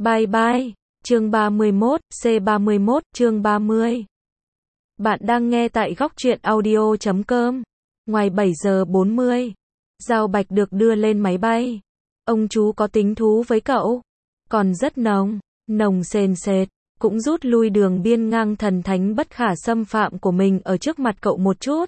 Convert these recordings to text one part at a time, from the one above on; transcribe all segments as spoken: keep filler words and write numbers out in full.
Bye bye. Chương ba mươi mốt, C ba mươi mốt, chương ba mươi. Bạn đang nghe tại góc truyện audio chấm com. Ngoài bảy giờ bốn mươi, Giao Bạch được đưa lên máy bay. Ông chú có tính thú với cậu. Còn rất nồng, nồng sền sệt, cũng rút lui đường biên ngang thần thánh bất khả xâm phạm của mình ở trước mặt cậu một chút.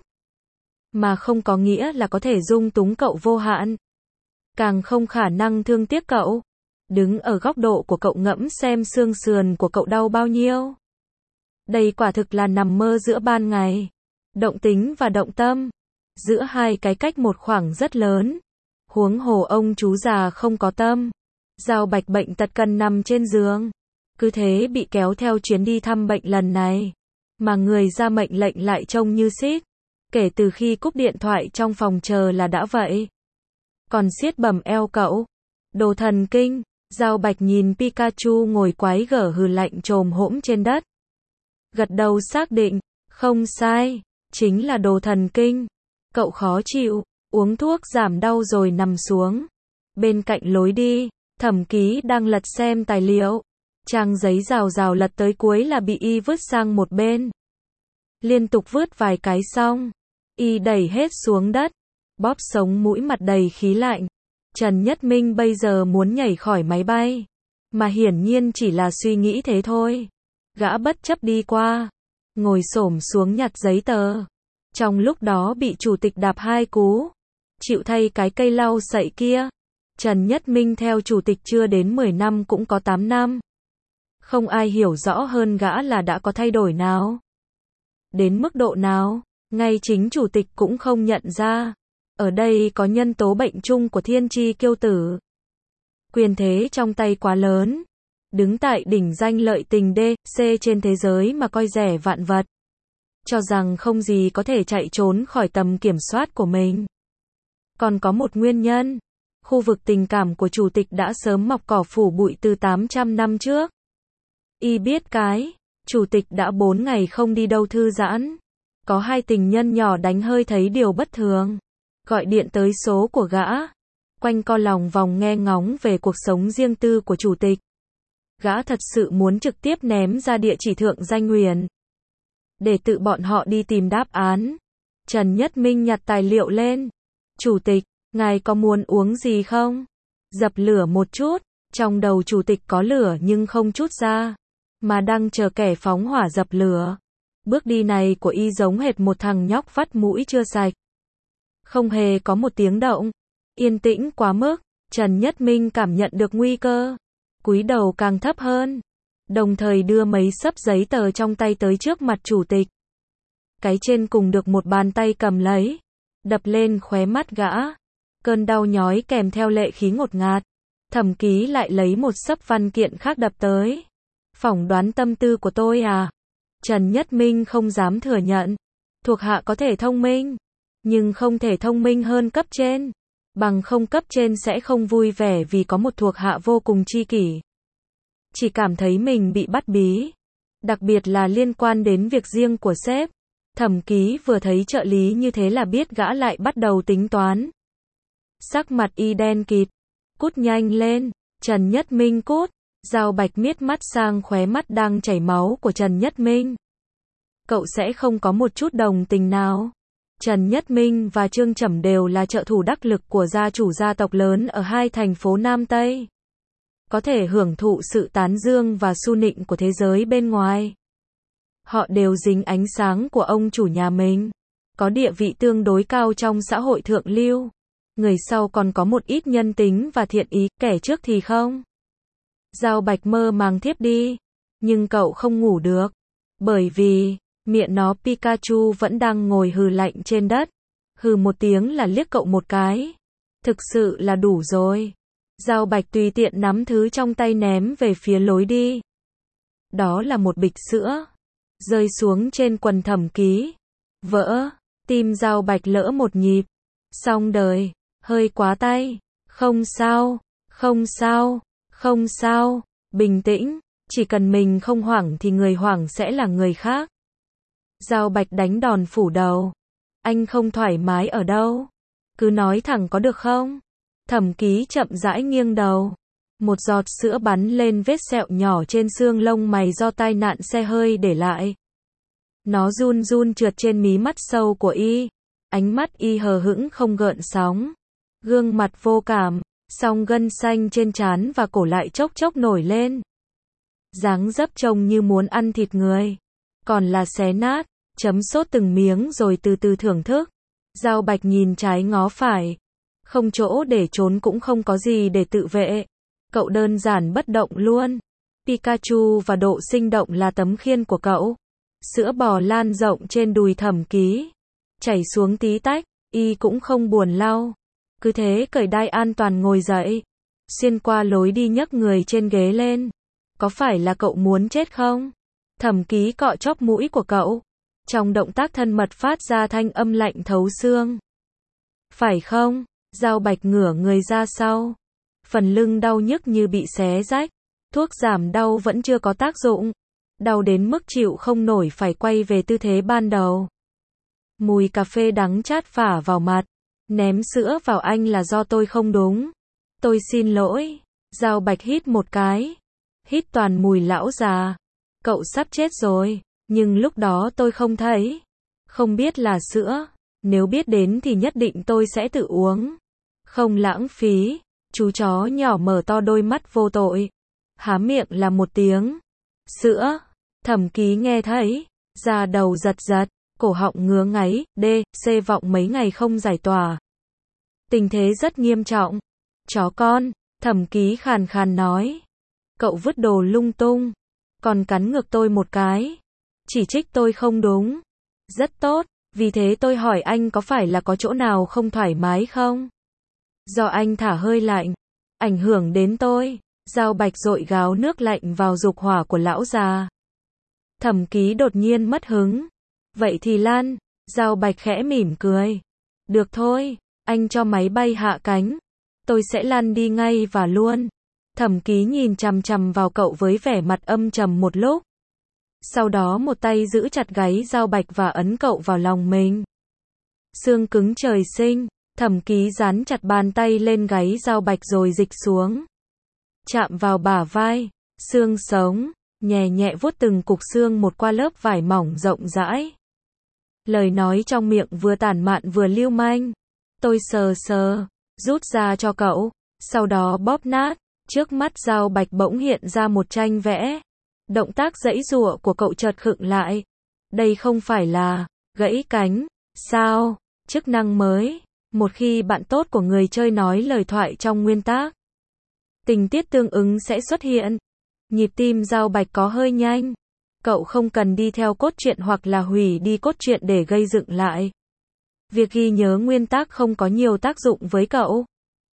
Mà không có nghĩa là có thể dung túng cậu vô hạn. Càng không khả năng thương tiếc cậu. Đứng ở góc độ của cậu ngẫm xem xương sườn của cậu đau bao nhiêu. Đây quả thực là nằm mơ giữa ban ngày. Động tính và động tâm. Giữa hai cái cách một khoảng rất lớn. Huống hồ ông chú già không có tâm. Giao Bạch bệnh tật cần nằm trên giường. Cứ thế bị kéo theo chuyến đi thăm bệnh lần này. Mà người ra mệnh lệnh lại trông như xít. Kể từ khi cúp điện thoại trong phòng chờ là đã vậy. Còn siết bầm eo cậu. Đồ thần kinh. Giao Bạch nhìn Pikachu ngồi quái gở hừ lạnh chồm hỗn trên đất. Gật đầu xác định, không sai, chính là đồ thần kinh. Cậu khó chịu, uống thuốc giảm đau rồi nằm xuống. Bên cạnh lối đi, Thẩm Ký đang lật xem tài liệu. Trang giấy rào rào lật tới cuối là bị y vứt sang một bên. Liên tục vứt vài cái xong, y đẩy hết xuống đất, bóp sống mũi mặt đầy khí lạnh. Trần Nhất Minh bây giờ muốn nhảy khỏi máy bay, mà hiển nhiên chỉ là suy nghĩ thế thôi. Gã bất chấp đi qua, ngồi xổm xuống nhặt giấy tờ. Trong lúc đó bị chủ tịch đạp hai cú, chịu thay cái cây lau sậy kia. Trần Nhất Minh theo chủ tịch chưa đến mười năm cũng có tám năm. Không ai hiểu rõ hơn gã là đã có thay đổi nào. Đến mức độ nào, ngay chính chủ tịch cũng không nhận ra. Ở đây có nhân tố bệnh chung của thiên tri kiêu tử. Quyền thế trong tay quá lớn. Đứng tại đỉnh danh lợi tình D, C trên thế giới mà coi rẻ vạn vật. Cho rằng không gì có thể chạy trốn khỏi tầm kiểm soát của mình. Còn có một nguyên nhân. Khu vực tình cảm của chủ tịch đã sớm mọc cỏ phủ bụi từ tám trăm năm trước. Y biết cái, chủ tịch đã bốn ngày không đi đâu thư giãn. Có hai tình nhân nhỏ đánh hơi thấy điều bất thường. Gọi điện tới số của gã. Quanh co lòng vòng nghe ngóng về cuộc sống riêng tư của chủ tịch. Gã thật sự muốn trực tiếp ném ra địa chỉ thượng danh huyền. Để tự bọn họ đi tìm đáp án. Trần Nhất Minh nhặt tài liệu lên. Chủ tịch, ngài có muốn uống gì không? Dập lửa một chút. Trong đầu chủ tịch có lửa nhưng không chút ra. Mà đang chờ kẻ phóng hỏa dập lửa. Bước đi này của y giống hệt một thằng nhóc vắt mũi chưa sạch. Không hề có một tiếng động. Yên tĩnh quá mức. Trần Nhất Minh cảm nhận được nguy cơ. Cúi đầu càng thấp hơn. Đồng thời đưa mấy xấp giấy tờ trong tay tới trước mặt chủ tịch. Cái trên cùng được một bàn tay cầm lấy. Đập lên khóe mắt gã. Cơn đau nhói kèm theo lệ khí ngột ngạt. Thẩm Ký lại lấy một xấp văn kiện khác đập tới. Phỏng đoán tâm tư của tôi à? Trần Nhất Minh không dám thừa nhận. Thuộc hạ có thể thông minh. Nhưng không thể thông minh hơn cấp trên. Bằng không cấp trên sẽ không vui vẻ vì có một thuộc hạ vô cùng tri kỷ. Chỉ cảm thấy mình bị bắt bí. Đặc biệt là liên quan đến việc riêng của sếp. Thẩm Ký vừa thấy trợ lý như thế là biết gã lại bắt đầu tính toán. Sắc mặt y đen kịt. Cút nhanh lên. Trần Nhất Minh cút. Giao Bạch miết mắt sang khóe mắt đang chảy máu của Trần Nhất Minh. Cậu sẽ không có một chút đồng tình nào. Trần Nhất Minh và Trương Trầm đều là trợ thủ đắc lực của gia chủ gia tộc lớn ở hai thành phố Nam Tây. Có thể hưởng thụ sự tán dương và su nịnh của thế giới bên ngoài. Họ đều dính ánh sáng của ông chủ nhà mình. Có địa vị tương đối cao trong xã hội thượng lưu. Người sau còn có một ít nhân tính và thiện ý, kẻ trước thì không. Giao Bạch mơ màng thiếp đi. Nhưng cậu không ngủ được. Bởi vì... miệng nó Pikachu vẫn đang ngồi hừ lạnh trên đất. Hừ một tiếng là liếc cậu một cái. Thực sự là đủ rồi. Giao Bạch tùy tiện nắm thứ trong tay ném về phía lối đi. Đó là một bịch sữa. Rơi xuống trên quần Thẩm Ký. Vỡ. Tim Giao Bạch lỡ một nhịp. Xong đời. Hơi quá tay. Không sao. Không sao. Không sao. Bình tĩnh. Chỉ cần mình không hoảng thì người hoảng sẽ là người khác. Giao Bạch đánh đòn phủ đầu. Anh không thoải mái ở đâu? Cứ nói thẳng có được không? Thẩm Ký chậm rãi nghiêng đầu. Một giọt sữa bắn lên vết sẹo nhỏ trên xương lông mày do tai nạn xe hơi để lại. Nó run run trượt trên mí mắt sâu của y. Ánh mắt y hờ hững không gợn sóng. Gương mặt vô cảm, song gân xanh trên trán và cổ lại chốc chốc nổi lên. Dáng dấp trông như muốn ăn thịt người. Còn là xé nát, chấm sốt từng miếng rồi từ từ thưởng thức. Giao Bạch nhìn trái ngó phải. Không chỗ để trốn cũng không có gì để tự vệ. Cậu đơn giản bất động luôn. Pikachu và độ sinh động là tấm khiên của cậu. Sữa bò lan rộng trên đùi Thẩm Ký. Chảy xuống tí tách, y cũng không buồn lau. Cứ thế cởi đai an toàn ngồi dậy. Xuyên qua lối đi nhấc người trên ghế lên. Có phải là cậu muốn chết không? Thẩm Ký cọ chóp mũi của cậu. Trong động tác thân mật phát ra thanh âm lạnh thấu xương. Phải không? Giao Bạch ngửa người ra sau. Phần lưng đau nhức như bị xé rách. Thuốc giảm đau vẫn chưa có tác dụng. Đau đến mức chịu không nổi phải quay về tư thế ban đầu. Mùi cà phê đắng chát phả vào mặt. Ném sữa vào anh là do tôi không đúng. Tôi xin lỗi. Giao Bạch hít một cái. Hít toàn mùi lão già. Cậu sắp chết rồi. Nhưng lúc đó tôi không thấy. Không biết là sữa. Nếu biết đến thì nhất định tôi sẽ tự uống. Không lãng phí. Chú chó nhỏ mở to đôi mắt vô tội. Há miệng là một tiếng. Sữa. Thẩm Ký nghe thấy. Da đầu giật giật. Cổ họng ngứa ngáy. D. C vọng mấy ngày không giải tỏa. Tình thế rất nghiêm trọng. Chó con. Thẩm Ký khàn khàn nói. Cậu vứt đồ lung tung. Còn cắn ngược tôi một cái. Chỉ trích tôi không đúng. Rất tốt. Vì thế tôi hỏi anh có phải là có chỗ nào không thoải mái không? Do anh thả hơi lạnh. Ảnh hưởng đến tôi. Giao Bạch dội gáo nước lạnh vào dục hỏa của lão già. Thẩm Ký đột nhiên mất hứng. Vậy thì lan. Giao Bạch khẽ mỉm cười. Được thôi. Anh cho máy bay hạ cánh. Tôi sẽ lăn đi ngay và luôn. Thẩm Ký nhìn chằm chằm vào cậu với vẻ mặt âm trầm một lúc. Sau đó một tay giữ chặt gáy Giao Bạch và ấn cậu vào lòng mình. Xương cứng trời sinh. Thẩm Ký dán chặt bàn tay lên gáy Giao Bạch rồi dịch xuống. Chạm vào bả vai. Xương sống. Nhẹ nhẹ vuốt từng cục xương một qua lớp vải mỏng rộng rãi. Lời nói trong miệng vừa tản mạn vừa lưu manh. Tôi sờ sờ. Rút ra cho cậu. Sau đó bóp nát. Trước mắt Giao Bạch bỗng hiện ra một tranh vẽ. Động tác giãy giụa của cậu chợt khựng lại. Đây không phải là gãy cánh, sao? Chức năng mới. Một khi bạn tốt của người chơi nói lời thoại trong nguyên tác, tình tiết tương ứng sẽ xuất hiện. Nhịp tim Giao Bạch có hơi nhanh. Cậu không cần đi theo cốt truyện hoặc là hủy đi cốt truyện để gây dựng lại. Việc ghi nhớ nguyên tác không có nhiều tác dụng với cậu.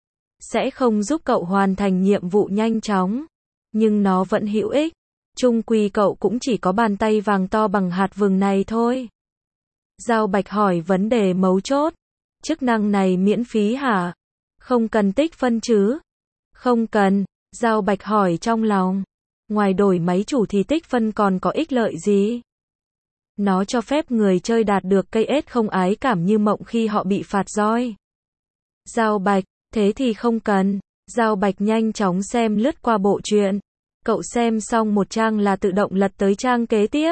Sẽ không giúp cậu hoàn thành nhiệm vụ nhanh chóng. Nhưng nó vẫn hữu ích. Chung quy cậu cũng chỉ có bàn tay vàng to bằng hạt vừng này thôi. Giao Bạch hỏi vấn đề mấu chốt. Chức năng này miễn phí hả? Không cần tích phân chứ? Không cần. Giao Bạch hỏi trong lòng. Ngoài đổi máy chủ thì tích phân còn có ích lợi gì? Nó cho phép người chơi đạt được cây ết không ái cảm như mộng khi họ bị phạt roi. Giao Bạch, thế thì không cần. Giao Bạch nhanh chóng xem lướt qua bộ truyện. Cậu xem xong một trang là tự động lật tới trang kế tiếp.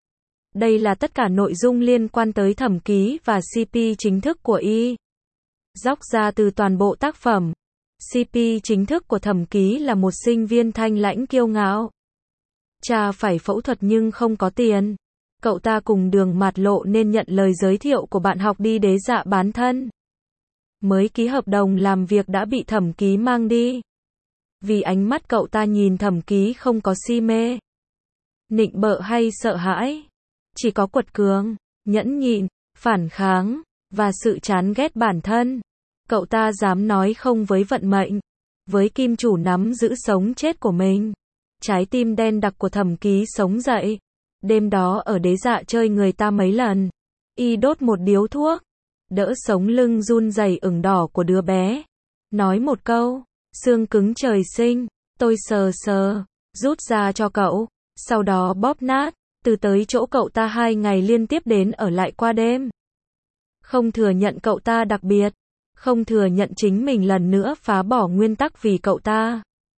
Đây là tất cả nội dung liên quan tới Thẩm Ký và xê pê chính thức của y. Dóc ra từ toàn bộ tác phẩm. xê pê chính thức của Thẩm Ký là một sinh viên thanh lãnh kiêu ngạo. Cha phải phẫu thuật nhưng không có tiền. Cậu ta cùng Đường Mạt Lộ nên nhận lời giới thiệu của bạn học đi đế dạ bán thân. Mới ký hợp đồng làm việc đã bị Thẩm Ký mang đi. Vì ánh mắt cậu ta nhìn Thẩm Ký không có si mê, nịnh bợ hay sợ hãi. Chỉ có quật cường, nhẫn nhịn, phản kháng, và sự chán ghét bản thân. Cậu ta dám nói không với vận mệnh, với kim chủ nắm giữ sống chết của mình. Trái tim đen đặc của Thẩm Ký sống dậy. Đêm đó ở đế dạ chơi người ta mấy lần. Y đốt một điếu thuốc, đỡ sống lưng run rẩy ửng đỏ của đứa bé. Nói một câu, xương cứng trời sinh, tôi sờ sờ, rút ra cho cậu, sau đó bóp nát, từ tới chỗ cậu ta hai ngày liên tiếp đến ở lại qua đêm. Không thừa nhận cậu ta đặc biệt, không thừa nhận chính mình lần nữa phá bỏ nguyên tắc vì cậu ta.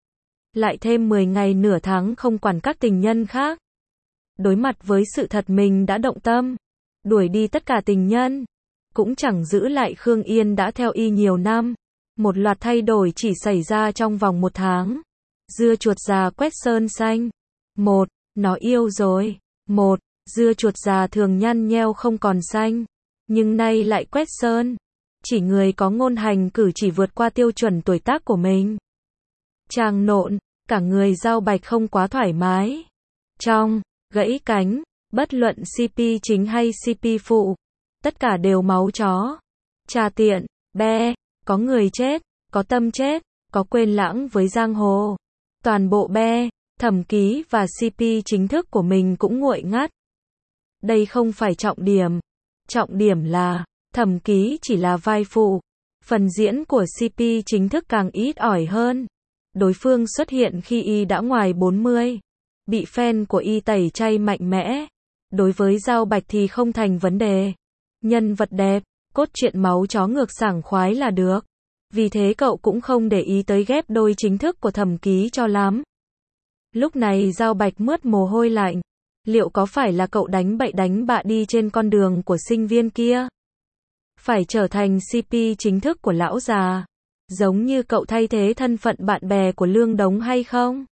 lại thêm mười ngày nửa tháng không quản các tình nhân khác. Đối mặt với sự thật mình đã động tâm, đuổi đi tất cả tình nhân, cũng chẳng giữ lại Khương Yên đã theo y nhiều năm. Một loạt thay đổi chỉ xảy ra trong vòng một tháng. Dưa chuột già quét sơn xanh. Một, nó yêu rồi. Một, dưa chuột già thường nhăn nheo không còn xanh, nhưng nay lại quét sơn. Chỉ người có ngôn hành cử chỉ vượt qua tiêu chuẩn tuổi tác của mình. Chàng nộn, cả người Giao Bạch không quá thoải mái. Trong, gãy cánh, bất luận xê pê chính hay xê pê phụ, tất cả đều máu chó. Trà tiện, be, có người chết, có tâm chết, có quên lãng với giang hồ. Toàn bộ be, Thẩm Ký và xê pê chính thức của mình cũng nguội ngắt. Đây không phải trọng điểm. Trọng điểm là, Thẩm Ký chỉ là vai phụ. Phần diễn của xê pê chính thức càng ít ỏi hơn. Đối phương xuất hiện khi y đã ngoài bốn mươi. Bị fan của y tẩy chay mạnh mẽ. Đối với Giao Bạch thì không thành vấn đề. Nhân vật đẹp, cốt truyện máu chó ngược sảng khoái là được. Vì thế cậu cũng không để ý tới ghép đôi chính thức của Thẩm Ký cho lắm. Lúc này Giao Bạch mướt mồ hôi lạnh. Liệu có phải là cậu đánh bậy đánh bạ đi trên con đường của sinh viên kia? Phải trở thành xê pê chính thức của lão già, giống như cậu thay thế thân phận bạn bè của Lương Đống hay không?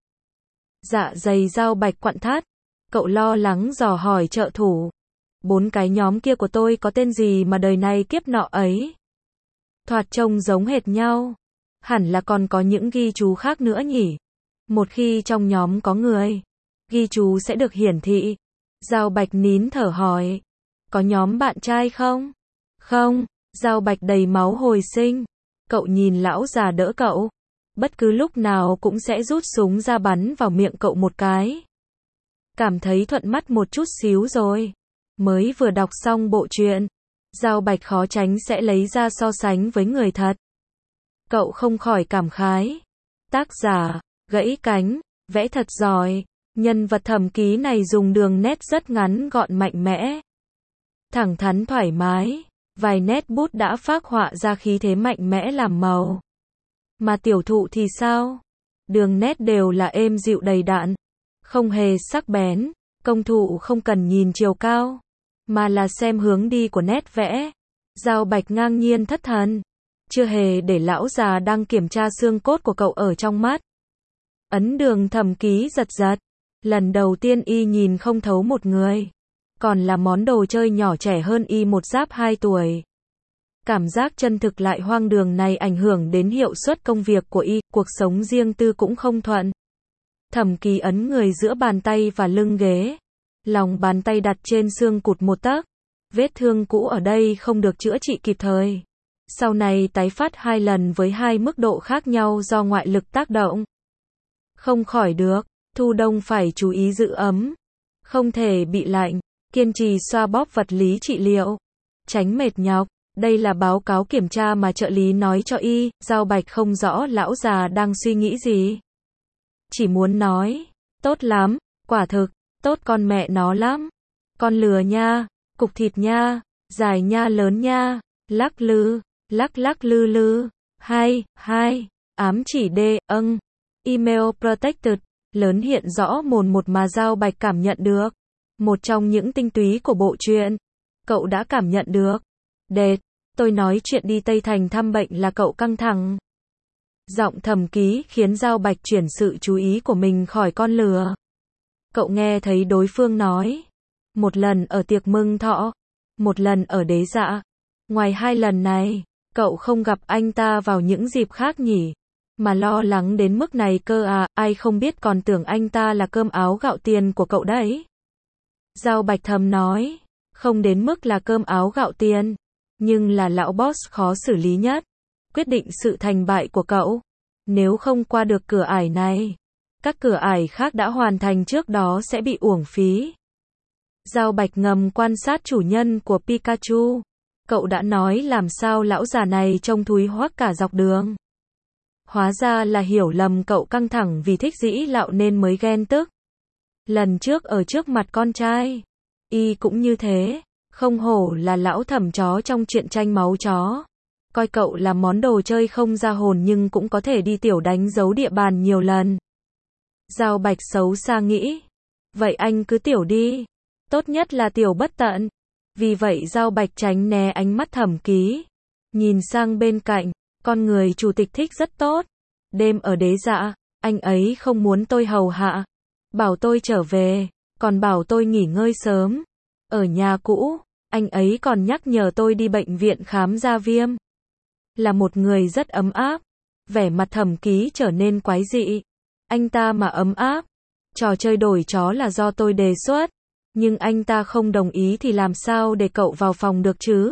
Dạ dày Giao Bạch quặn thắt. Cậu lo lắng dò hỏi trợ thủ. Bốn cái nhóm kia của tôi có tên gì mà đời này kiếp nọ ấy? Thoạt trông giống hệt nhau. Hẳn là còn có những ghi chú khác nữa nhỉ? Một khi trong nhóm có người, ghi chú sẽ được hiển thị. Giao Bạch nín thở hỏi. Có nhóm bạn trai không? Không. Giao Bạch đầy máu hồi sinh. Cậu nhìn lão già đỡ cậu. Bất cứ lúc nào cũng sẽ rút súng ra bắn vào miệng cậu một cái. Cảm thấy thuận mắt một chút xíu rồi. Mới vừa đọc xong bộ truyện, Giao Bạch khó tránh sẽ lấy ra so sánh với người thật. Cậu không khỏi cảm khái. Tác giả, gãy cánh, vẽ thật giỏi. Nhân vật Thẩm Ký này dùng đường nét rất ngắn gọn mạnh mẽ. Thẳng thắn thoải mái. Vài nét bút đã phác họa ra khí thế mạnh mẽ làm màu. Mà tiểu thụ thì sao? Đường nét đều là êm dịu đầy đặn. Không hề sắc bén. Công thụ không cần nhìn chiều cao, mà là xem hướng đi của nét vẽ. Giao Bạch ngang nhiên thất thần. Chưa hề để lão già đang kiểm tra xương cốt của cậu ở trong mắt. Ấn đường Thẩm Ký giật giật. Lần đầu tiên y nhìn không thấu một người. Còn là món đồ chơi nhỏ trẻ hơn y một giáp hai tuổi. Cảm giác chân thực lại hoang đường này ảnh hưởng đến hiệu suất công việc của y, cuộc sống riêng tư cũng không thuận. Thẩm Ký ấn người giữa bàn tay và lưng ghế. Lòng bàn tay đặt trên xương cụt một tấc. Vết thương cũ ở đây không được chữa trị kịp thời. Sau này tái phát hai lần với hai mức độ khác nhau do ngoại lực tác động. Không khỏi được. Thu đông phải chú ý giữ ấm. Không thể bị lạnh. Kiên trì xoa bóp vật lý trị liệu. Tránh mệt nhọc. Đây là báo cáo kiểm tra mà trợ lý nói cho y. Giao Bạch không rõ lão già đang suy nghĩ gì. Chỉ muốn nói. Tốt lắm. Quả thực. Tốt con mẹ nó lắm. Con lừa nha. Cục thịt nha. Dài nha lớn nha. Lắc lư. Lắc lắc lư lư. Hay. Hay. Ám chỉ D. Âng. Email protected. Lớn hiện rõ mồn một mà Giao Bạch cảm nhận được. Một trong những tinh túy của bộ truyện. Cậu đã cảm nhận được. Đệt. Tôi nói chuyện đi Tây Thành thăm bệnh là cậu căng thẳng. Giọng Thẩm Ký khiến Giao Bạch chuyển sự chú ý của mình khỏi con lừa. Cậu nghe thấy đối phương nói. Một lần ở tiệc mừng thọ. Một lần ở đế dạ. Ngoài hai lần này, cậu không gặp anh ta vào những dịp khác nhỉ? Mà lo lắng đến mức này cơ à, ai không biết còn tưởng anh ta là cơm áo gạo tiền của cậu đấy. Giao Bạch thầm nói. Không đến mức là cơm áo gạo tiền. Nhưng là lão boss khó xử lý nhất. Quyết định sự thành bại của cậu. Nếu không qua được cửa ải này, các cửa ải khác đã hoàn thành trước đó sẽ bị uổng phí. Giao Bạch ngầm quan sát chủ nhân của Pikachu. Cậu đã nói làm sao lão già này trông thúi hoắc cả dọc đường. Hóa ra là hiểu lầm cậu căng thẳng vì thích dĩ lạo nên mới ghen tức. Lần trước ở trước mặt con trai, y cũng như thế. Không hổ là lão thẩm chó trong truyện tranh máu chó. Coi cậu là món đồ chơi không ra hồn nhưng cũng có thể đi tiểu đánh dấu địa bàn nhiều lần. Giao Bạch xấu xa nghĩ. Vậy anh cứ tiểu đi. Tốt nhất là tiểu bất tận. Vì vậy Giao Bạch tránh né ánh mắt Thẩm Ký. Nhìn sang bên cạnh, con người chủ tịch thích rất tốt. Đêm ở Đế Dạ, anh ấy không muốn tôi hầu hạ. Bảo tôi trở về, còn bảo tôi nghỉ ngơi sớm. Ở nhà cũ, anh ấy còn nhắc nhở tôi đi bệnh viện khám da viêm. Là một người rất ấm áp. Vẻ mặt Thẩm Ký trở nên quái dị. Anh ta mà ấm áp. Trò chơi đổi chó là do tôi đề xuất. Nhưng anh ta không đồng ý thì làm sao để cậu vào phòng được chứ?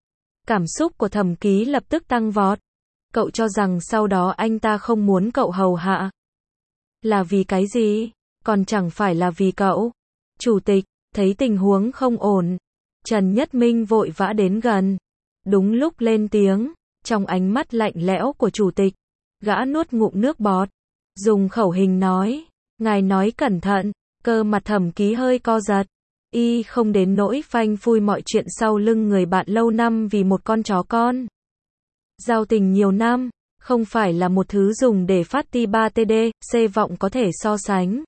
Cảm xúc của Thẩm Ký lập tức tăng vọt. Cậu cho rằng sau đó anh ta không muốn cậu hầu hạ. Là vì cái gì? Còn chẳng phải là vì cậu. Chủ tịch, thấy tình huống không ổn. Trần Nhất Minh vội vã đến gần. Đúng lúc lên tiếng, trong ánh mắt lạnh lẽo của chủ tịch, gã nuốt ngụm nước bọt. Dùng khẩu hình nói, ngài nói cẩn thận, cơ mặt Thẩm Ký hơi co giật. Y không đến nỗi phanh phui mọi chuyện sau lưng người bạn lâu năm vì một con chó con. Giao tình nhiều năm, không phải là một thứ dùng để phát ti ba T D, C vọng có thể so sánh.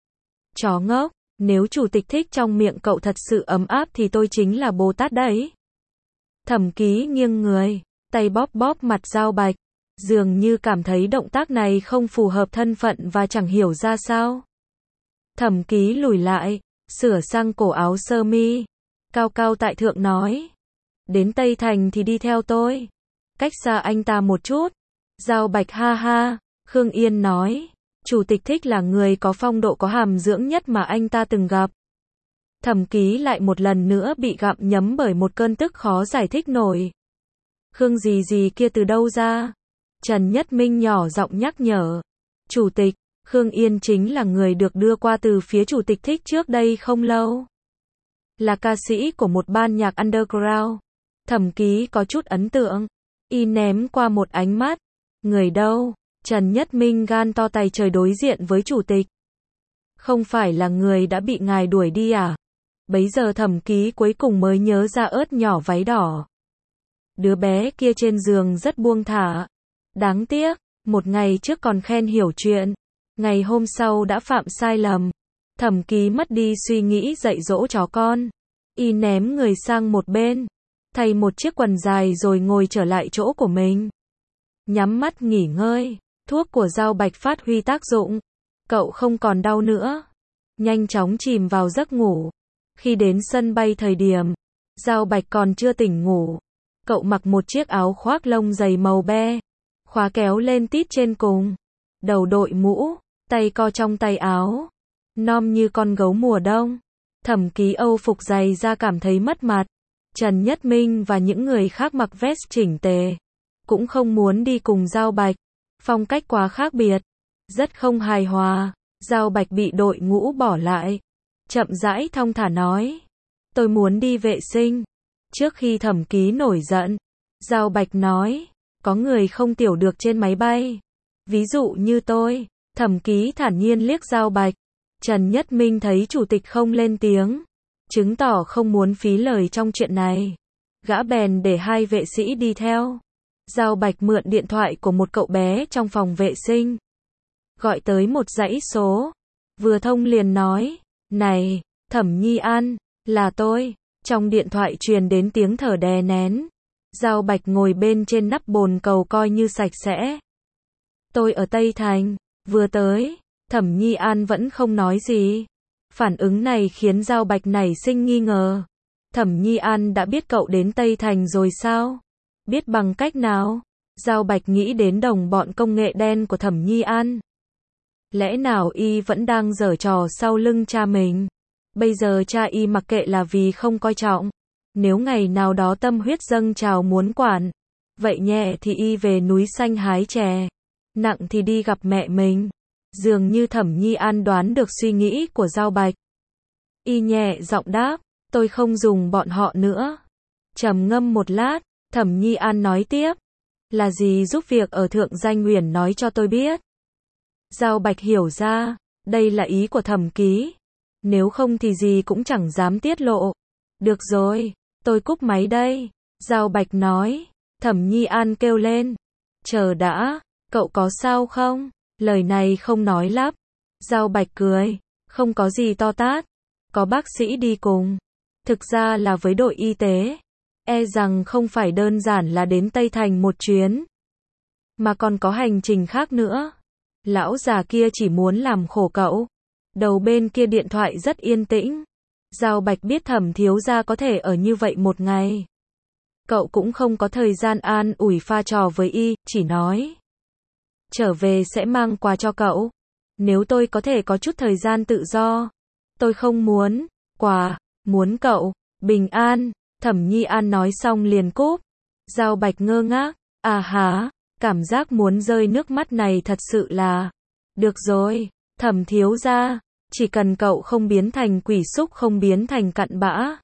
Chó ngốc, nếu chủ tịch thích trong miệng cậu thật sự ấm áp thì tôi chính là Bồ Tát đấy. Thẩm Ký nghiêng người, tay bóp bóp mặt Giao Bạch, dường như cảm thấy động tác này không phù hợp thân phận và chẳng hiểu ra sao. Thẩm Ký lùi lại, sửa sang cổ áo sơ mi, cao cao tại thượng nói. Đến Tây Thành thì đi theo tôi. Cách xa anh ta một chút. Giao Bạch ha ha, Khương Yên nói. Chủ tịch thích là người có phong độ có hàm dưỡng nhất mà anh ta từng gặp. Thẩm Ký lại một lần nữa bị gặm nhấm bởi một cơn tức khó giải thích nổi. Khương gì gì kia từ đâu ra? Trần Nhất Minh nhỏ giọng nhắc nhở. Chủ tịch, Khương Yên chính là người được đưa qua từ phía chủ tịch thích trước đây không lâu. Là ca sĩ của một ban nhạc underground. Thẩm Ký có chút ấn tượng. Y ném qua một ánh mắt. Người đâu? Trần Nhất Minh gan to tay trời đối diện với chủ tịch. Không phải là người đã bị ngài đuổi đi à? Bấy giờ Thẩm Ký cuối cùng mới nhớ ra ớt nhỏ váy đỏ. Đứa bé kia trên giường rất buông thả. Đáng tiếc, một ngày trước còn khen hiểu chuyện. Ngày hôm sau đã phạm sai lầm. Thẩm Ký mất đi suy nghĩ dạy dỗ chó con. Y ném người sang một bên. Thay một chiếc quần dài rồi ngồi trở lại chỗ của mình. Nhắm mắt nghỉ ngơi. Thuốc của Giao Bạch phát huy tác dụng. Cậu không còn đau nữa. Nhanh chóng chìm vào giấc ngủ. Khi đến sân bay thời điểm, Giao Bạch còn chưa tỉnh ngủ. Cậu mặc một chiếc áo khoác lông dày màu be. Khóa kéo lên tít trên cùng. Đầu đội mũ. Tay co trong tay áo. Nom như con gấu mùa đông. Thẩm Ký Âu phục dày ra cảm thấy mất mặt. Trần Nhất Minh và những người khác mặc vest chỉnh tề. Cũng không muốn đi cùng Giao Bạch. Phong cách quá khác biệt. Rất không hài hòa. Giao Bạch bị đội ngũ bỏ lại. Chậm rãi thong thả nói. Tôi muốn đi vệ sinh. Trước khi Thẩm Ký nổi giận, Giao Bạch nói. Có người không tiểu được trên máy bay. Ví dụ như tôi. Thẩm Ký thản nhiên liếc Giao Bạch. Trần Nhất Minh thấy chủ tịch không lên tiếng. Chứng tỏ không muốn phí lời trong chuyện này. Gã bèn để hai vệ sĩ đi theo. Giao Bạch mượn điện thoại của một cậu bé trong phòng vệ sinh. Gọi tới một dãy số. Vừa thông liền nói. Này, Thẩm Nhi An, là tôi. Trong điện thoại truyền đến tiếng thở đè nén. Giao Bạch ngồi bên trên nắp bồn cầu coi như sạch sẽ. Tôi ở Tây Thành, vừa tới. Thẩm Nhi An vẫn không nói gì. Phản ứng này khiến Giao Bạch nảy sinh nghi ngờ. Thẩm Nhi An đã biết cậu đến Tây Thành rồi sao? Biết bằng cách nào? Giao Bạch nghĩ đến đồng bọn công nghệ đen của Thẩm Nhi An. Lẽ nào y vẫn đang giở trò sau lưng cha mình? Bây giờ cha y mặc kệ là vì không coi trọng. Nếu ngày nào đó tâm huyết dâng trào muốn quản. Vậy nhẹ thì y về núi xanh hái chè. Nặng thì đi gặp mẹ mình. Dường như Thẩm Nhi An đoán được suy nghĩ của Giao Bạch. Y nhẹ giọng đáp. Tôi không dùng bọn họ nữa. Trầm ngâm một lát. Thẩm Nhi An nói tiếp. Là gì giúp việc ở Thượng Danh Uyển nói cho tôi biết. Giao Bạch hiểu ra. Đây là ý của Thẩm Ký. Nếu không thì gì cũng chẳng dám tiết lộ. Được rồi. Tôi cúp máy đây. Giao Bạch nói. Thẩm Nhi An kêu lên. Chờ đã. Cậu có sao không? Lời này không nói lắp. Giao Bạch cười, không có gì to tát, có bác sĩ đi cùng. Thực ra là với đội y tế, e rằng không phải đơn giản là đến Tây Thành một chuyến, mà còn có hành trình khác nữa. Lão già kia chỉ muốn làm khổ cậu. Đầu bên kia điện thoại rất yên tĩnh. Giao Bạch biết Thẩm thiếu gia có thể ở như vậy một ngày. Cậu cũng không có thời gian an ủi pha trò với y, chỉ nói. Trở về sẽ mang quà cho cậu. Nếu tôi có thể có chút thời gian tự do. Tôi không muốn quà, muốn cậu bình an. Thẩm Nhi An nói xong liền cúp. Giao Bạch ngơ ngác, à hả, cảm giác muốn rơi nước mắt này thật sự là. Được rồi, Thẩm thiếu gia, chỉ cần cậu không biến thành quỷ xúc, không biến thành cặn bã,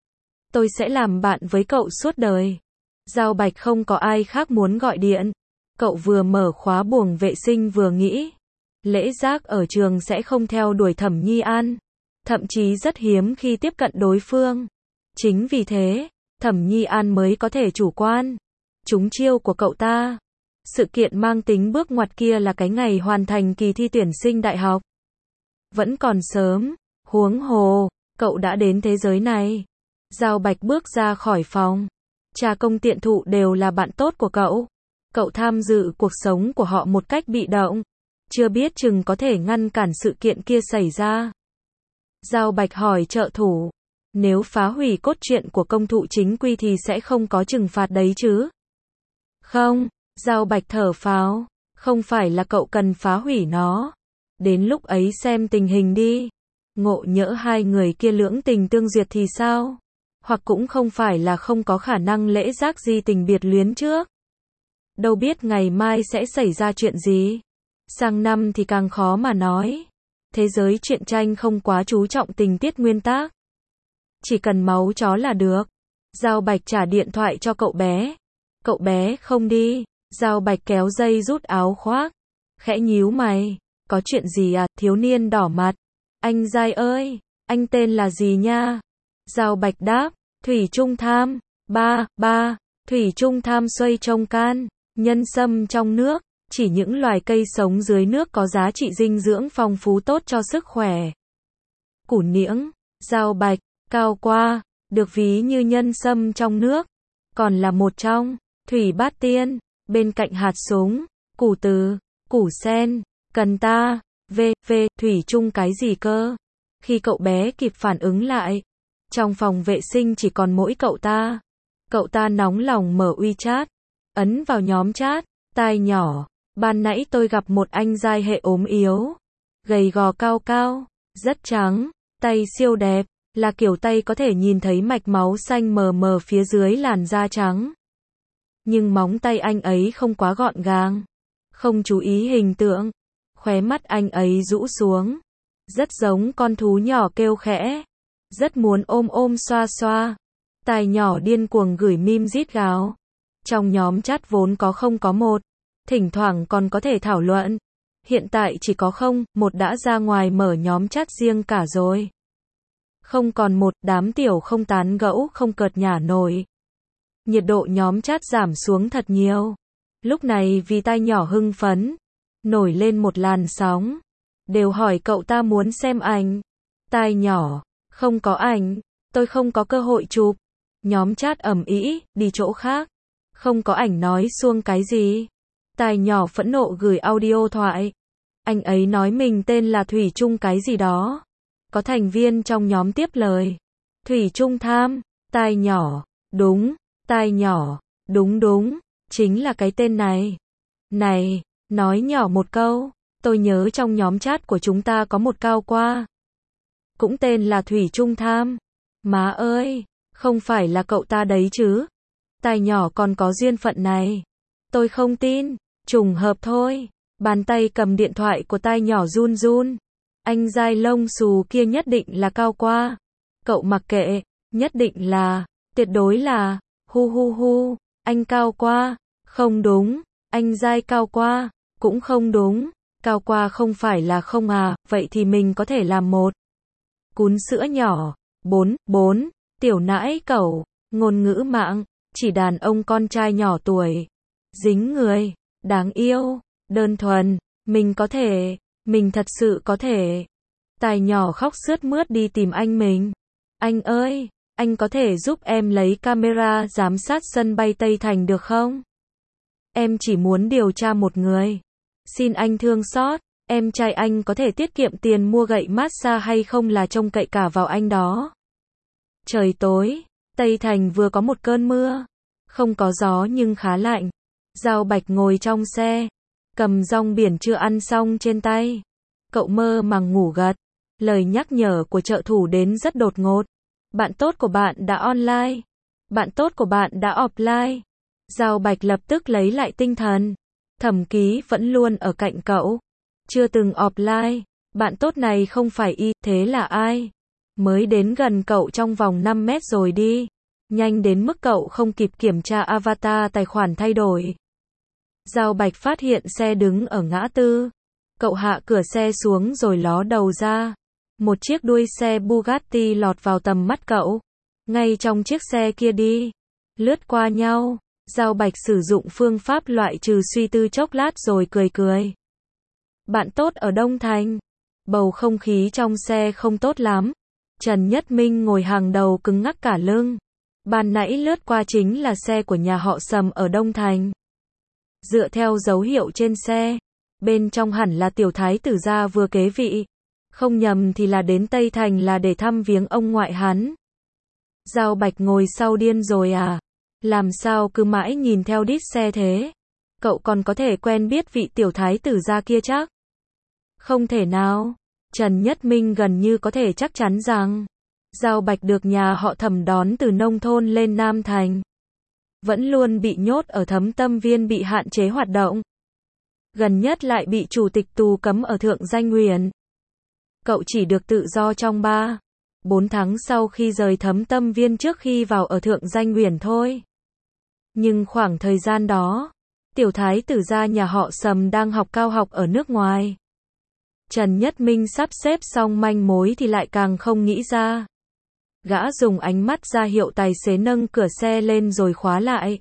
tôi sẽ làm bạn với cậu suốt đời. Giao Bạch không có ai khác muốn gọi điện. Cậu vừa mở khóa buồng vệ sinh vừa nghĩ. Lễ Giác ở trường sẽ không theo đuổi Thẩm Nhi An. Thậm chí rất hiếm khi tiếp cận đối phương. Chính vì thế, Thẩm Nhi An mới có thể chủ quan. Trúng chiêu của cậu ta. Sự kiện mang tính bước ngoặt kia là cái ngày hoàn thành kỳ thi tuyển sinh đại học. Vẫn còn sớm, huống hồ, cậu đã đến thế giới này. Giao Bạch bước ra khỏi phòng. Trà Công Tiện Thụ đều là bạn tốt của cậu. Cậu tham dự cuộc sống của họ một cách bị động. Chưa biết chừng có thể ngăn cản sự kiện kia xảy ra. Giao Bạch hỏi trợ thủ. Nếu phá hủy cốt truyện của công thụ chính quy thì sẽ không có trừng phạt đấy chứ? Không, Giao Bạch thở phào. Không phải là cậu cần phá hủy nó. Đến lúc ấy xem tình hình đi. Ngộ nhỡ hai người kia lưỡng tình tương duyệt thì sao? Hoặc cũng không phải là không có khả năng Lễ Giác di tình biệt luyến trước. Đâu biết ngày mai sẽ xảy ra chuyện gì. Sang năm thì càng khó mà nói. Thế giới truyện tranh không quá chú trọng tình tiết nguyên tác. Chỉ cần máu chó là được. Giao Bạch trả điện thoại cho cậu bé. Cậu bé không đi. Giao Bạch kéo dây rút áo khoác. Khẽ nhíu mày. Có chuyện gì à? Thiếu niên đỏ mặt. Anh Giai ơi, anh tên là gì nha? Giao Bạch đáp. Thủy Trung Tham. Ba, ba. Thủy Trung Tham xoay trông can. Nhân sâm trong nước. Chỉ những loài cây sống dưới nước có giá trị dinh dưỡng phong phú tốt cho sức khỏe. Củ niễng. Giao Bạch. Cao qua. Được ví như nhân sâm trong nước. Còn là một trong. Thủy bát tiên. Bên cạnh hạt súng. Củ từ. Củ sen. Cần ta. V. V. Thủy chung cái gì cơ? Khi cậu bé kịp phản ứng lại. Trong phòng vệ sinh chỉ còn mỗi cậu ta. Cậu ta nóng lòng mở WeChat. Ấn vào nhóm chat. Tai nhỏ. Ban nãy tôi gặp một anh giai hệ ốm yếu. Gầy gò cao cao. Rất trắng. Tay siêu đẹp. Là kiểu tay có thể nhìn thấy mạch máu xanh mờ mờ phía dưới làn da trắng. Nhưng móng tay anh ấy không quá gọn gàng. Không chú ý hình tượng. Khóe mắt anh ấy rũ xuống. Rất giống con thú nhỏ kêu khẽ. Rất muốn ôm ôm xoa xoa. Tai nhỏ điên cuồng gửi meme rít gào. Trong nhóm chat vốn có không có một. Thỉnh thoảng còn có thể thảo luận. Hiện tại chỉ có không, một đã ra ngoài mở nhóm chat riêng cả rồi. Không còn một, đám tiểu không tán gẫu không cợt nhả nổi. Nhiệt độ nhóm chat giảm xuống thật nhiều. Lúc này vì tai nhỏ hưng phấn. Nổi lên một làn sóng. Đều hỏi cậu ta muốn xem ảnh. Tai nhỏ. Không có ảnh. Tôi không có cơ hội chụp. Nhóm chat ầm ĩ, đi chỗ khác. Không có ảnh nói xuông cái gì. Tai nhỏ phẫn nộ gửi audio thoại. Anh ấy nói mình tên là Thủy Trung cái gì đó. Có thành viên trong nhóm tiếp lời. Thủy Trung Tham. Tai nhỏ. Đúng. Tai nhỏ. Đúng đúng. Chính là cái tên này. Này. Nói nhỏ một câu. Tôi nhớ trong nhóm chat của chúng ta có một cao qua. Cũng tên là Thủy Trung Tham. Má ơi. Không phải là cậu ta đấy chứ. Tai nhỏ còn có duyên phận này. Tôi không tin. Trùng hợp thôi. Bàn tay cầm điện thoại của tai nhỏ run run. Anh giai lông xù kia nhất định là cao qua. Cậu mặc kệ. Nhất định là. Tuyệt đối là. Hu hu hu. Anh cao qua. Không đúng. Anh giai cao qua. Cũng không đúng. Cao qua không phải là không à. Vậy thì mình có thể làm một. Cún sữa nhỏ. Bốn. Bốn. Tiểu nãi cẩu. Ngôn ngữ mạng. Chỉ đàn ông con trai nhỏ tuổi. Dính người. Đáng yêu. Đơn thuần. Mình có thể. Mình thật sự có thể. Tài nhỏ khóc sướt mướt đi tìm anh mình. Anh ơi, anh có thể giúp em lấy camera giám sát sân bay Tây Thành được không? Em chỉ muốn điều tra một người. Xin anh thương xót, em trai anh có thể tiết kiệm tiền mua gậy massage hay không là trông cậy cả vào anh đó. Trời tối, Tây Thành vừa có một cơn mưa. Không có gió nhưng khá lạnh. Giao Bạch ngồi trong xe, cầm rong biển chưa ăn xong trên tay. Cậu mơ màng ngủ gật. Lời nhắc nhở của trợ thủ đến rất đột ngột. Bạn tốt của bạn đã online. Bạn tốt của bạn đã offline. Giao Bạch lập tức lấy lại tinh thần. Thẩm Ký vẫn luôn ở cạnh cậu. Chưa từng offline. Bạn tốt này không phải y, thế là ai? Mới đến gần cậu trong vòng năm mét rồi đi. Nhanh đến mức cậu không kịp kiểm tra avatar tài khoản thay đổi. Giao Bạch phát hiện xe đứng ở ngã tư. Cậu hạ cửa xe xuống rồi ló đầu ra. Một chiếc đuôi xe Bugatti lọt vào tầm mắt cậu. Ngay trong chiếc xe kia đi. Lướt qua nhau. Giao Bạch sử dụng phương pháp loại trừ suy tư chốc lát rồi cười cười. Bạn tốt ở Đông Thành. Bầu không khí trong xe không tốt lắm. Trần Nhất Minh ngồi hàng đầu cứng ngắc cả lưng. Ban nãy lướt qua chính là xe của nhà họ Sầm ở Đông Thành. Dựa theo dấu hiệu trên xe, bên trong hẳn là tiểu thái tử gia vừa kế vị. Không nhầm thì là đến Tây Thành là để thăm viếng ông ngoại hắn. Giao Bạch ngồi sau điên rồi à? Làm sao cứ mãi nhìn theo đít xe thế? Cậu còn có thể quen biết vị tiểu thái tử gia kia chắc? Không thể nào. Trần Nhất Minh gần như có thể chắc chắn rằng Giao Bạch được nhà họ Thẩm đón từ nông thôn lên Nam Thành. Vẫn luôn bị nhốt ở Thấm Tâm Viên bị hạn chế hoạt động. Gần nhất lại bị chủ tịch tù cấm ở Thượng Danh Huyền. Cậu chỉ được tự do trong ba, bốn tháng sau khi rời Thấm Tâm Viên trước khi vào ở Thượng Danh Huyền thôi. Nhưng khoảng thời gian đó, tiểu thái tử gia nhà họ Sầm đang học cao học ở nước ngoài. Trần Nhất Minh sắp xếp xong manh mối thì lại càng không nghĩ ra. Gã dùng ánh mắt ra hiệu tài xế nâng cửa xe lên rồi khóa lại.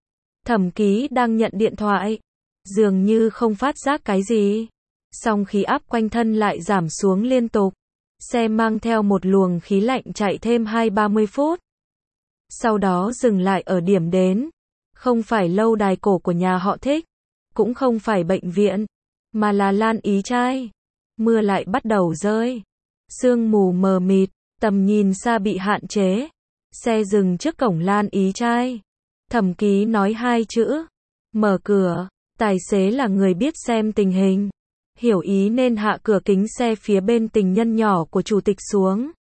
Thẩm Ký đang nhận điện thoại. Dường như không phát giác cái gì. Song khí áp quanh thân lại giảm xuống liên tục. Xe mang theo một luồng khí lạnh chạy thêm hai ba mươi phút. Sau đó dừng lại ở điểm đến. Không phải lâu đài cổ của nhà họ Thích. Cũng không phải bệnh viện. Mà là Lan Ý Trai. Mưa lại bắt đầu rơi. Sương mù mờ mịt. Tầm nhìn xa bị hạn chế. Xe dừng trước cổng Lan Ý Trai. Thẩm Ký nói hai chữ. Mở cửa. Tài xế là người biết xem tình hình. Hiểu ý nên hạ cửa kính xe phía bên tình nhân nhỏ của chủ tịch xuống.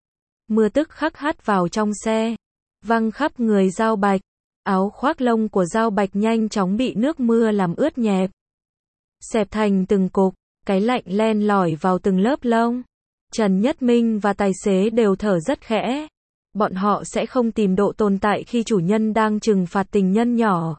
Mưa tức khắc hắt vào trong xe. Văng khắp người Giao Bạch. Áo khoác lông của Giao Bạch nhanh chóng bị nước mưa làm ướt nhẹp. Xẹp thành từng cục. Cái lạnh len lỏi vào từng lớp lông. Trần Nhất Minh và tài xế đều thở rất khẽ. Bọn họ sẽ không tìm độ tồn tại khi chủ nhân đang trừng phạt tình nhân nhỏ.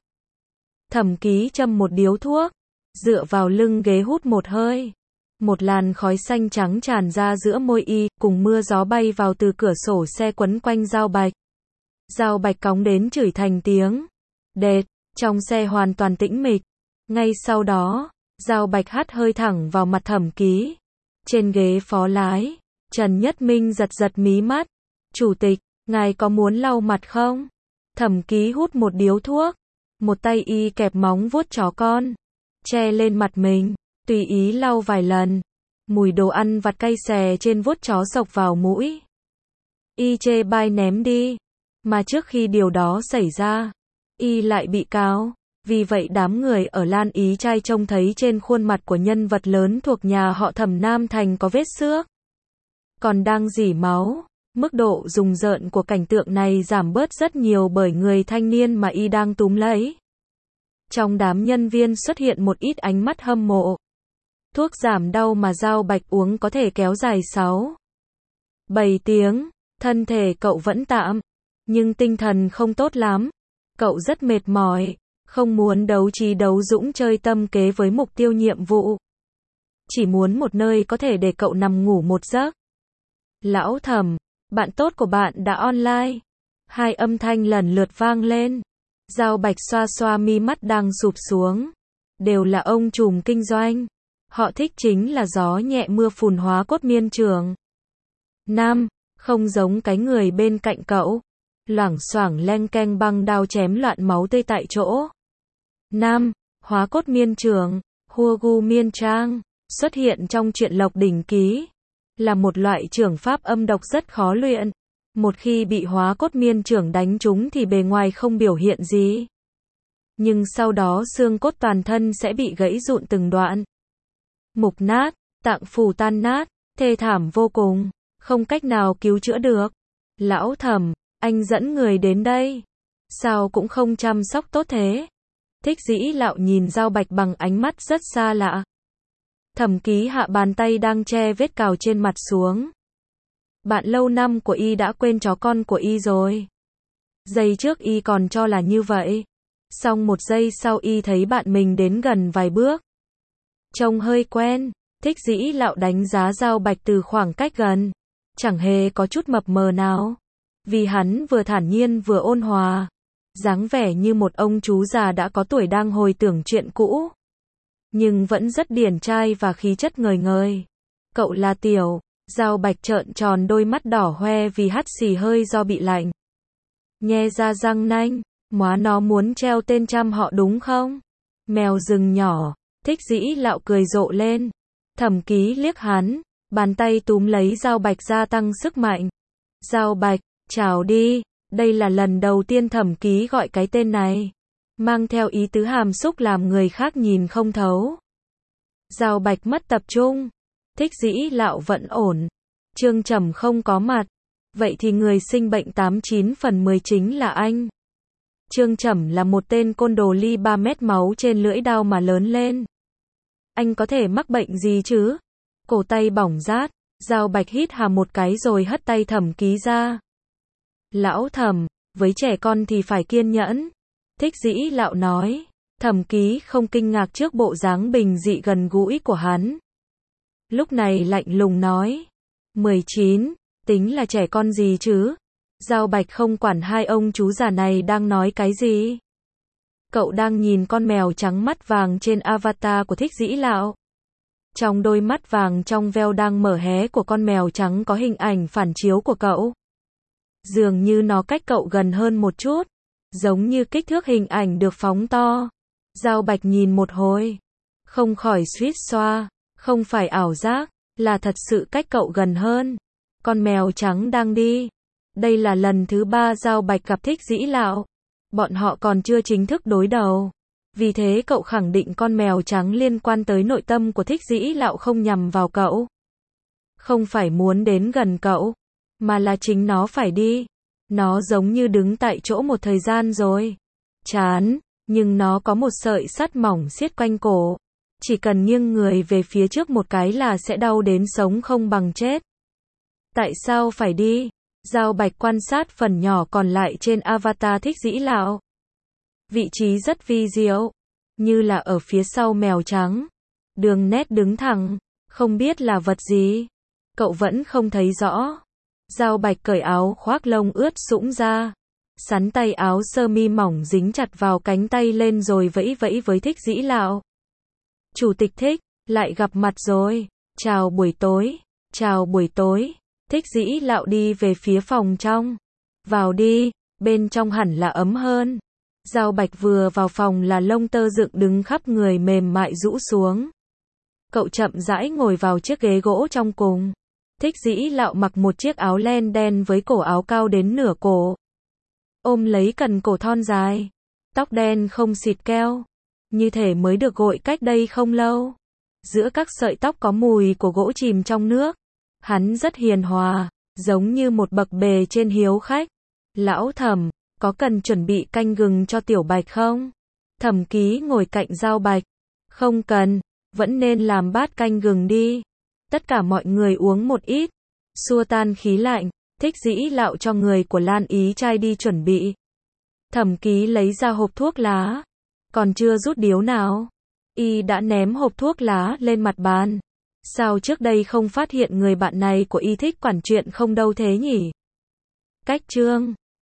Thẩm Ký châm một điếu thuốc, dựa vào lưng ghế hút một hơi. Một làn khói xanh trắng tràn ra giữa môi y, cùng mưa gió bay vào từ cửa sổ xe quấn quanh Giao Bạch. Giao Bạch cóng đến chửi thành tiếng. Đệt, trong xe hoàn toàn tĩnh mịch. Ngay sau đó, Giao Bạch hắt hơi thẳng vào mặt Thẩm Ký. Trên ghế phó lái, Trần Nhất Minh giật giật mí mắt. Chủ tịch, ngài có muốn lau mặt không? Thẩm Ký hút một điếu thuốc. Một tay y kẹp móng vuốt chó con. Che lên mặt mình, tùy ý lau vài lần. Mùi đồ ăn vặt cay xè trên vuốt chó xộc vào mũi. Y chê bai ném đi. Mà trước khi điều đó xảy ra, y lại bị cáo. Vì vậy đám người ở Lan Ý Trai trông thấy trên khuôn mặt của nhân vật lớn thuộc nhà họ Thẩm Nam Thành có vết xước. Còn đang rỉ máu. Mức độ rùng rợn của cảnh tượng này giảm bớt rất nhiều bởi người thanh niên mà y đang túm lấy. Trong đám nhân viên xuất hiện một ít ánh mắt hâm mộ. Thuốc giảm đau mà Giao Bạch uống có thể kéo dài sáu, bảy tiếng. Thân thể cậu vẫn tạm, nhưng tinh thần không tốt lắm. Cậu rất mệt mỏi, không muốn đấu trí đấu dũng chơi tâm kế với mục tiêu nhiệm vụ. Chỉ muốn một nơi có thể để cậu nằm ngủ một giấc. Lão Thẩm, bạn tốt của bạn đã online. Hai âm thanh lần lượt vang lên. Giao Bạch xoa xoa mi mắt đang sụp xuống. Đều là ông trùm kinh doanh. Họ thích chính là gió nhẹ mưa phùn hóa cốt miên trường. Nam, không giống cái người bên cạnh cậu. Loảng xoảng leng keng băng đao chém loạn máu tươi tại chỗ. Nam, hóa cốt miên trường, hua gu miên trang, xuất hiện trong truyện Lộc Đỉnh Ký. Là một loại trưởng pháp âm độc rất khó luyện. Một khi bị hóa cốt miên trưởng đánh trúng thì bề ngoài không biểu hiện gì. Nhưng sau đó xương cốt toàn thân sẽ bị gãy rụn từng đoạn. Mục nát, tạng phủ tan nát, thê thảm vô cùng, không cách nào cứu chữa được. Lão Thẩm, anh dẫn người đến đây. Sao cũng không chăm sóc tốt thế? Thích Dĩ Lạo nhìn Giao Bạch bằng ánh mắt rất xa lạ. Thẩm Ký hạ bàn tay đang che vết cào trên mặt xuống. Bạn lâu năm của y đã quên chó con của y rồi. Giây trước y còn cho là như vậy. Xong một giây sau y thấy bạn mình đến gần vài bước. Trông hơi quen. Thích Dĩ Lạo đánh giá Giao Bạch từ khoảng cách gần. Chẳng hề có chút mập mờ nào. Vì hắn vừa thản nhiên vừa ôn hòa. Dáng vẻ như một ông chú già đã có tuổi đang hồi tưởng chuyện cũ. Nhưng vẫn rất điển trai và khí chất ngời ngời. Cậu là Tiểu. Giao Bạch trợn tròn đôi mắt đỏ hoe vì hắt xì hơi do bị lạnh. Nhe ra răng nanh. Móa nó muốn treo tên trăm họ đúng không? Mèo rừng nhỏ. Thích Dĩ Lạo cười rộ lên. Thẩm Ký liếc hắn. Bàn tay túm lấy Giao Bạch gia tăng sức mạnh. Giao Bạch, chào đi. Đây là lần đầu tiên Thẩm Ký gọi cái tên này. Mang theo ý tứ hàm xúc làm người khác nhìn không thấu. Giao Bạch mất tập trung. Thích Dĩ Lạo vẫn ổn. Trương Trầm không có mặt. Vậy thì người sinh bệnh tám chín phần mười chính là anh. Trương Trầm là một tên côn đồ ly ba mét máu trên lưỡi đao mà lớn lên. Anh có thể mắc bệnh gì chứ? Cổ tay bỏng rát. Giao Bạch hít hà một cái rồi hất tay Thẩm Ký ra. Lão Thẩm, với trẻ con thì phải kiên nhẫn. Thích Dĩ Lạo nói. Thẩm Ký không kinh ngạc trước bộ dáng bình dị gần gũi của hắn. Lúc này lạnh lùng nói. mười chín, tính là trẻ con gì chứ? Giao Bạch không quản hai ông chú già này đang nói cái gì. Cậu đang nhìn con mèo trắng mắt vàng trên avatar của Thích Dĩ Lạo. Trong đôi mắt vàng trong veo đang mở hé của con mèo trắng có hình ảnh phản chiếu của cậu. Dường như nó cách cậu gần hơn một chút. Giống như kích thước hình ảnh được phóng to. Giao Bạch nhìn một hồi. Không khỏi suýt xoa. Không phải ảo giác. Là thật sự cách cậu gần hơn. Con mèo trắng đang đi. Đây là lần thứ ba Giao Bạch gặp Thích Dĩ Lạo. Bọn họ còn chưa chính thức đối đầu. Vì thế cậu khẳng định con mèo trắng liên quan tới nội tâm của Thích Dĩ Lạo không nhằm vào cậu. Không phải muốn đến gần cậu. Mà là chính nó phải đi. Nó giống như đứng tại chỗ một thời gian rồi. Chán. Nhưng nó có một sợi sắt mỏng siết quanh cổ. Chỉ cần nghiêng người về phía trước một cái là sẽ đau đến sống không bằng chết. Tại sao phải đi? Giao Bạch quan sát phần nhỏ còn lại trên avatar Thích Dĩ Lạo. Vị trí rất vi diệu. Như là ở phía sau mèo trắng. Đường nét đứng thẳng. Không biết là vật gì. Cậu vẫn không thấy rõ. Giao Bạch cởi áo khoác lông ướt sũng ra. Sắn tay áo sơ mi mỏng dính chặt vào cánh tay lên rồi vẫy vẫy với Thích Dĩ Lạo. Chủ tịch Thích, lại gặp mặt rồi. Chào buổi tối. Chào buổi tối. Thích Dĩ Lạo đi về phía phòng trong. Vào đi, bên trong hẳn là ấm hơn. Giao Bạch vừa vào phòng là lông tơ dựng đứng khắp người mềm mại rũ xuống. Cậu chậm rãi ngồi vào chiếc ghế gỗ trong cùng. Thích Dĩ Lạo mặc một chiếc áo len đen với cổ áo cao đến nửa cổ. Ôm lấy cần cổ thon dài. Tóc đen không xịt keo. Như thể mới được gội cách đây không lâu. Giữa các sợi tóc có mùi của gỗ chìm trong nước. Hắn rất hiền hòa, giống như một bậc bề trên hiếu khách. Lão Thẩm, có cần chuẩn bị canh gừng cho Tiểu Bạch không? Thẩm Ký ngồi cạnh Giao Bạch. Không cần, vẫn nên làm bát canh gừng đi. Tất cả mọi người uống một ít. Xua tan khí lạnh, Thích Dĩ Lạo cho người của Lan Ý trai đi chuẩn bị. Thẩm Ký lấy ra hộp thuốc lá. Còn chưa rút điếu nào. Y đã ném hộp thuốc lá lên mặt bàn. Sao trước đây không phát hiện người bạn này của Y thích quản chuyện không đâu thế nhỉ? Cách chương